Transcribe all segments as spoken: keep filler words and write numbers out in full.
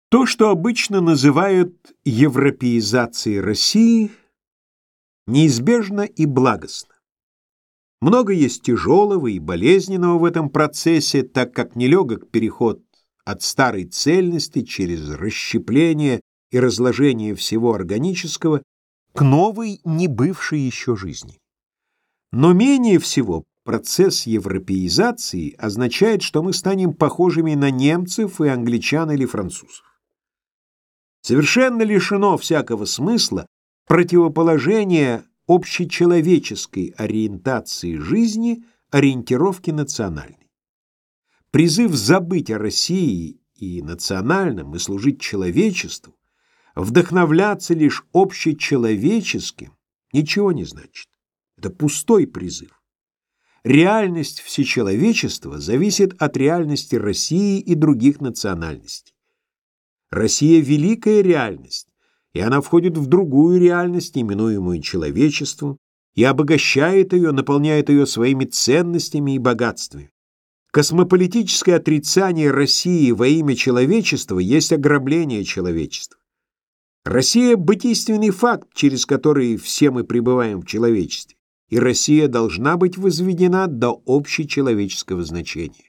То, что обычно называют европеизацией России, неизбежно и благостно. Много есть тяжелого и болезненного в этом процессе, так как нелегок переход от старой цельности через расщепление и разложение всего органического к новой, не бывшей еще жизни. Но менее всего процесс европеизации означает, что мы станем похожими на немцев и англичан или французов. Совершенно лишено всякого смысла противоположение общечеловеческой ориентации жизни ориентировке национальной. Призыв забыть о России и национальном и служить человечеству, вдохновляться лишь общечеловеческим, ничего не значит. Это пустой призыв. Реальность всечеловечества зависит от реальности России и других национальностей. Россия — великая реальность, и она входит в другую реальность, именуемую человечеством, и обогащает ее, наполняет ее своими ценностями и богатствами. Космополитическое отрицание России во имя человечества есть ограбление человечества. Россия — бытийственный факт, через который все мы пребываем в человечестве, и Россия должна быть возведена до общечеловеческого значения.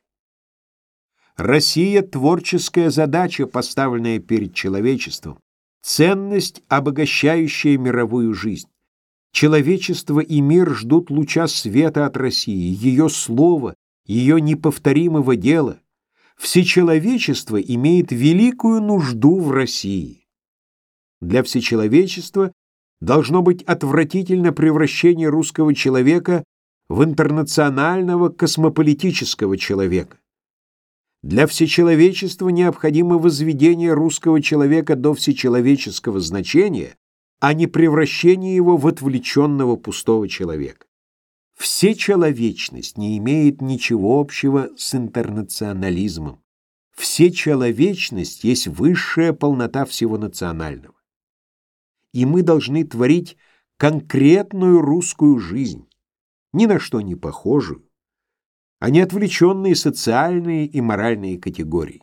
Россия — творческая задача, поставленная перед человечеством, ценность, обогащающая мировую жизнь. Человечество и мир ждут луча света от России, ее слова, ее неповторимого дела. Всечеловечество имеет великую нужду в России. Для всечеловечества должно быть отвратительно превращение русского человека в интернационального космополитического человека. Для всечеловечества необходимо возведение русского человека до всечеловеческого значения, а не превращение его в отвлеченного пустого человека. Всечеловечность не имеет ничего общего с интернационализмом. Всечеловечность есть высшая полнота всего национального. И мы должны творить конкретную русскую жизнь, ни на что не похожую, а не отвлеченные социальные и моральные категории.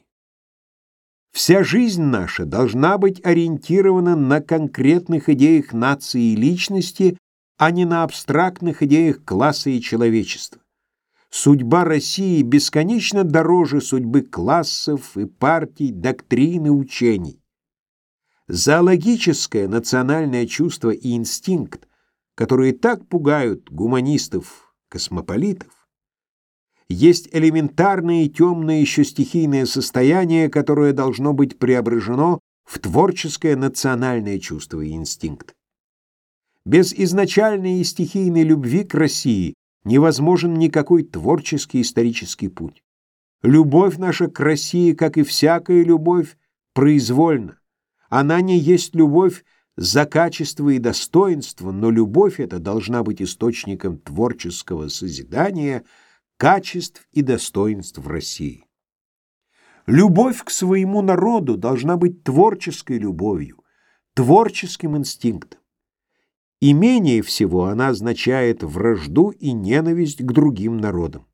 Вся жизнь наша должна быть ориентирована на конкретных идеях нации и личности, а не на абстрактных идеях класса и человечества. Судьба России бесконечно дороже судьбы классов и партий, доктрин и учений. Зоологическое национальное чувство и инстинкт, которые так пугают гуманистов-космополитов, есть элементарное и темное еще стихийное состояние, которое должно быть преображено в творческое национальное чувство и инстинкт. Без изначальной и стихийной любви к России невозможен никакой творческий исторический путь. Любовь наша к России, как и всякая любовь, произвольна. Она не есть любовь за качество и достоинство, но любовь эта должна быть источником творческого созидания, качеств и достоинств в России. Любовь к своему народу должна быть творческой любовью, творческим инстинктом. И менее всего она означает вражду и ненависть к другим народам.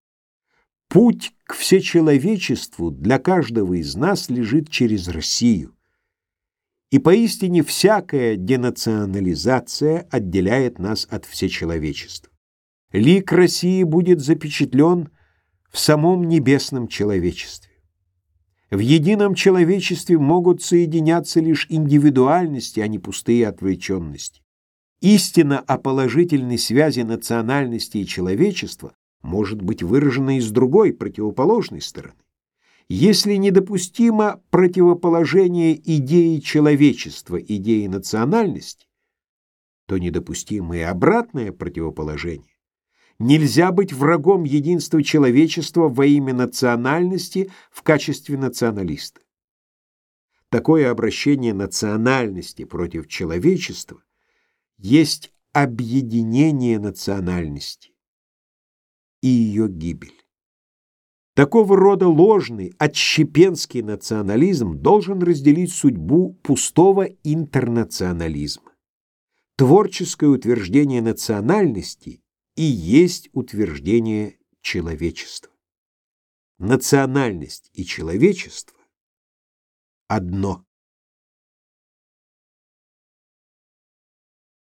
Путь к всечеловечеству для каждого из нас лежит через Россию. И поистине всякая денационализация отделяет нас от всечеловечества. Лик России будет запечатлен в самом небесном человечестве. В едином человечестве могут соединяться лишь индивидуальности, а не пустые отвлеченности. Истина о положительной связи национальности и человечества может быть выражена и с другой, противоположной стороны. Если недопустимо противоположение идеи человечества идеи национальности, то недопустимо и обратное противоположение. Нельзя быть врагом единства человечества во имя национальности в качестве националиста. Такое обращение национальности против человечества есть объединение национальности и ее гибель. Такого рода ложный, отщепенский национализм должен разделить судьбу пустого интернационализма. Творческое утверждение национальности и есть утверждение человечества. Национальность и человечество одно.